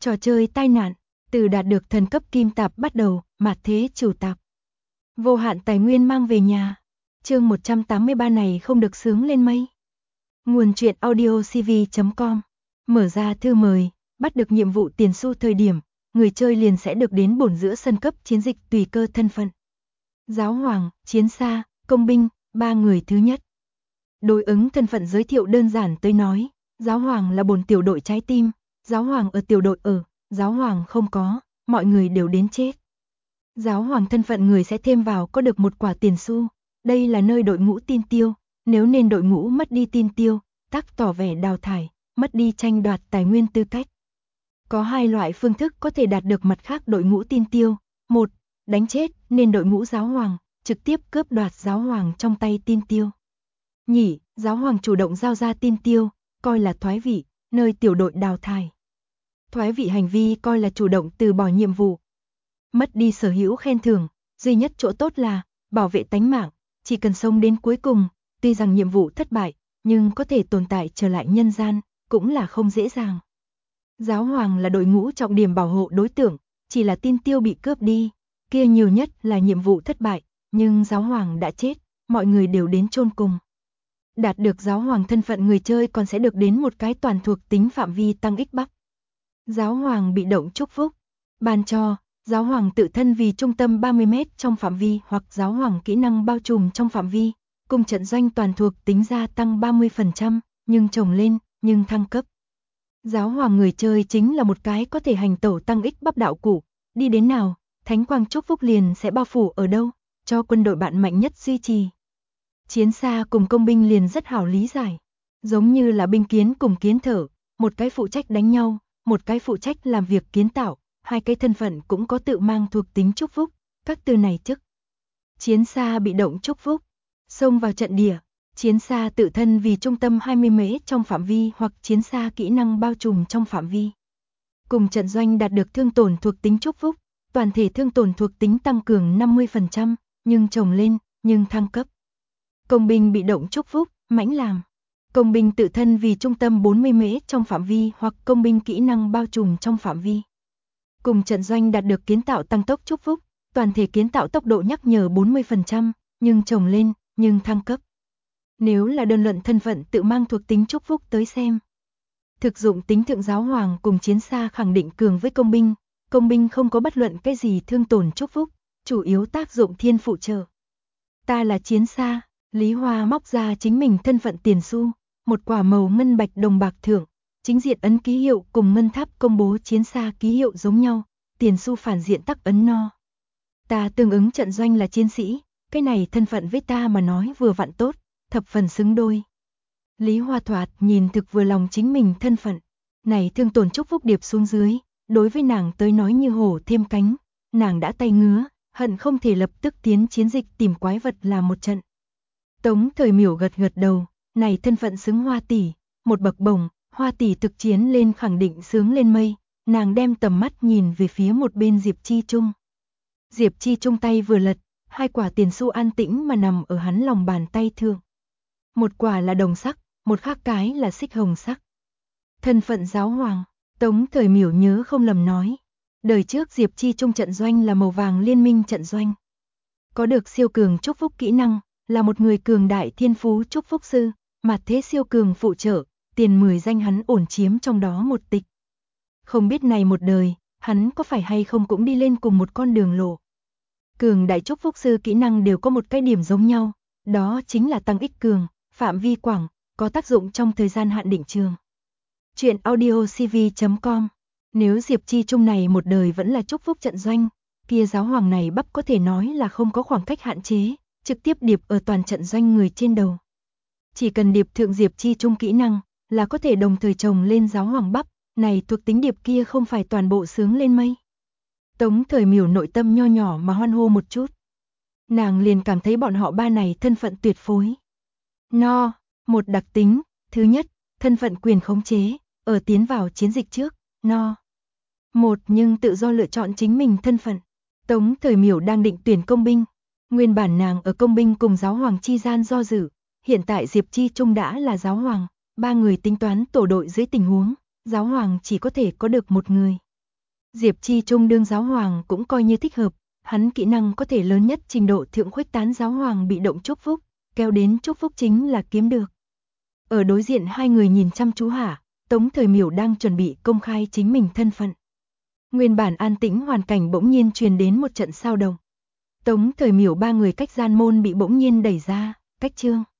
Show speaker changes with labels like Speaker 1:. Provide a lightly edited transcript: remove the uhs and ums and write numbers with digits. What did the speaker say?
Speaker 1: Trò chơi tai nạn, từ đạt được thần cấp kim tạp bắt đầu, mạt thế chủ tạp. Vô hạn tài nguyên mang về nhà. Chương 183 này không được sướng lên mây. Nguồn truyện audio cv.com. Mở ra thư mời, bắt được nhiệm vụ tiền xu thời điểm, người chơi liền sẽ được đến bổn giữa sân cấp chiến dịch tùy cơ thân phận. Giáo hoàng, chiến xa, công binh, 3 người thứ nhất. Đối ứng thân phận giới thiệu đơn giản tới nói, giáo hoàng là bổn tiểu đội trái tim, giáo hoàng ở tiểu đội ở, giáo hoàng không có, mọi người đều đến chết. Giáo hoàng thân phận người sẽ thêm vào có được một quả tiền xu, đây là nơi đội ngũ tin tiêu, nếu nên đội ngũ mất đi tin tiêu, tác tỏ vẻ đào thải, mất đi tranh đoạt tài nguyên tư cách. Có hai loại phương thức có thể đạt được mặt khác đội ngũ tin tiêu, một, đánh chết nên đội ngũ giáo hoàng, trực tiếp cướp đoạt giáo hoàng trong tay tin tiêu. Nhị, giáo hoàng chủ động giao ra tin tiêu, coi là thoái vị, nơi tiểu đội đào thải. Thoái vị hành vi coi là chủ động từ bỏ nhiệm vụ. Mất đi sở hữu khen thưởng, duy nhất chỗ tốt là bảo vệ tánh mạng, chỉ cần sống đến cuối cùng, tuy rằng nhiệm vụ thất bại, nhưng có thể tồn tại trở lại nhân gian, cũng là không dễ dàng. Giáo hoàng là đội ngũ trọng điểm bảo hộ đối tượng, chỉ là tin tiêu bị cướp đi, kia nhiều nhất là nhiệm vụ thất bại, nhưng giáo hoàng đã chết, mọi người đều đến chôn cùng. Đạt được giáo hoàng thân phận người chơi còn sẽ được đến một cái toàn thuộc tính phạm vi tăng ích bắp. Giáo hoàng bị động chúc phúc, ban cho, giáo hoàng tự thân vì trung tâm 30 m trong phạm vi hoặc giáo hoàng kỹ năng bao trùm trong phạm vi, cùng trận doanh toàn thuộc tính gia tăng 30%, nhưng trồng lên, nhưng thăng cấp. Giáo hoàng người chơi chính là một cái có thể hành tẩu tăng ích bắp đạo cụ, đi đến nào, thánh quang chúc phúc liền sẽ bao phủ ở đâu, cho quân đội bạn mạnh nhất duy trì. Chiến xa cùng công binh liền rất hảo lý giải, giống như là binh kiến cùng kiến thợ, một cái phụ trách đánh nhau, một cái phụ trách làm việc kiến tạo, hai cái thân phận cũng có tự mang thuộc tính chúc phúc, các từ này chức. Chiến xa bị động chúc phúc, xông vào trận địa, chiến xa tự thân vì trung tâm 20 m trong phạm vi hoặc chiến xa kỹ năng bao trùm trong phạm vi. Cùng trận doanh đạt được thương tổn thuộc tính chúc phúc, toàn thể thương tổn thuộc tính tăng cường 50%, nhưng trồng lên, nhưng thăng cấp. Công binh bị động chúc phúc, mãnh làm. Công binh tự thân vì trung tâm 40 m trong phạm vi hoặc công binh kỹ năng bao trùm trong phạm vi. Cùng trận doanh đạt được kiến tạo tăng tốc chúc phúc, toàn thể kiến tạo tốc độ nhắc nhở 40%, nhưng trồng lên, nhưng thăng cấp. Nếu là đơn luận thân phận tự mang thuộc tính chúc phúc tới xem. Thực dụng tính thượng giáo hoàng cùng chiến xa khẳng định cường với công binh không có bất luận cái gì thương tổn chúc phúc, chủ yếu tác dụng thiên phụ trợ. Ta là chiến xa, Lý Hoa móc ra chính mình thân phận tiền xu, một quả màu ngân bạch đồng bạc thưởng, chính diện ấn ký hiệu cùng ngân tháp công bố chiến xa ký hiệu giống nhau, tiền xu phản diện tắc ấn no. Ta tương ứng trận doanh là chiến sĩ, cái này thân phận với ta mà nói vừa vặn tốt, thập phần xứng đôi. Lý Hoa thoạt nhìn thực vừa lòng chính mình thân phận, này thương tổn chúc phúc điệp xuống dưới, đối với nàng tới nói như hổ thêm cánh, nàng đã tay ngứa, hận không thể lập tức tiến chiến dịch tìm quái vật làm một trận. Tống Thời Miểu gật gật đầu, này thân phận xứng Hoa tỷ, một bậc bổng, Hoa tỷ thực chiến lên khẳng định sướng lên mây, nàng đem tầm mắt nhìn về phía một bên Diệp Chi Trung. Diệp Chi Trung tay vừa lật, hai quả tiền xu an tĩnh mà nằm ở hắn lòng bàn tay thượng. Một quả là đồng sắc, một khác cái là xích hồng sắc. Thân phận giáo hoàng, Tống Thời Miểu nhớ không lầm nói. Đời trước Diệp Chi Trung trận doanh là màu vàng liên minh trận doanh. Có được siêu cường chúc phúc kỹ năng, là một người cường đại thiên phú chúc phúc sư, mà thế siêu cường phụ trợ, tiền 10 danh hắn ổn chiếm trong đó một tịch. Không biết này một đời, hắn có phải hay không cũng đi lên cùng một con đường lộ. Cường đại chúc phúc sư kỹ năng đều có một cái điểm giống nhau, đó chính là tăng ích cường, phạm vi quảng, có tác dụng trong thời gian hạn định trường. Chuyện audio cv.com. Nếu Diệp Chi Trung này một đời vẫn là chúc phúc trận doanh, kia giáo hoàng này bắp có thể nói là không có khoảng cách hạn chế, trực tiếp điệp ở toàn trận doanh người trên đầu. Chỉ cần điệp thượng Diệp Chi Trung kỹ năng, là có thể đồng thời trồng lên giáo hoàng bắp, này thuộc tính điệp kia không phải toàn bộ sướng lên mây. Tống Thời Miểu nội tâm nho nhỏ mà hoan hô một chút. Nàng liền cảm thấy bọn họ ba này thân phận tuyệt phối. No, một đặc tính, thứ nhất, thân phận quyền khống chế, ở tiến vào chiến dịch trước, no. Một nhưng tự do lựa chọn chính mình thân phận. Tống Thời Miểu đang định tuyển công binh. Nguyên bản nàng ở công binh cùng giáo hoàng chi gian do dự, hiện tại Diệp Chi Trung đã là giáo hoàng, ba người tính toán tổ đội dưới tình huống, giáo hoàng chỉ có thể có được một người. Diệp Chi Trung đương giáo hoàng cũng coi như thích hợp, hắn kỹ năng có thể lớn nhất trình độ thượng khuếch tán giáo hoàng bị động chúc phúc, kéo đến chúc phúc chính là kiếm được. Ở đối diện hai người nhìn chăm chú hạ, Tống Thời Miểu đang chuẩn bị công khai chính mình thân phận. Nguyên bản an tĩnh hoàn cảnh bỗng nhiên truyền đến một trận sao động. Tống Thời Miểu ba người cách gian môn bị bỗng nhiên đẩy ra, cách Trương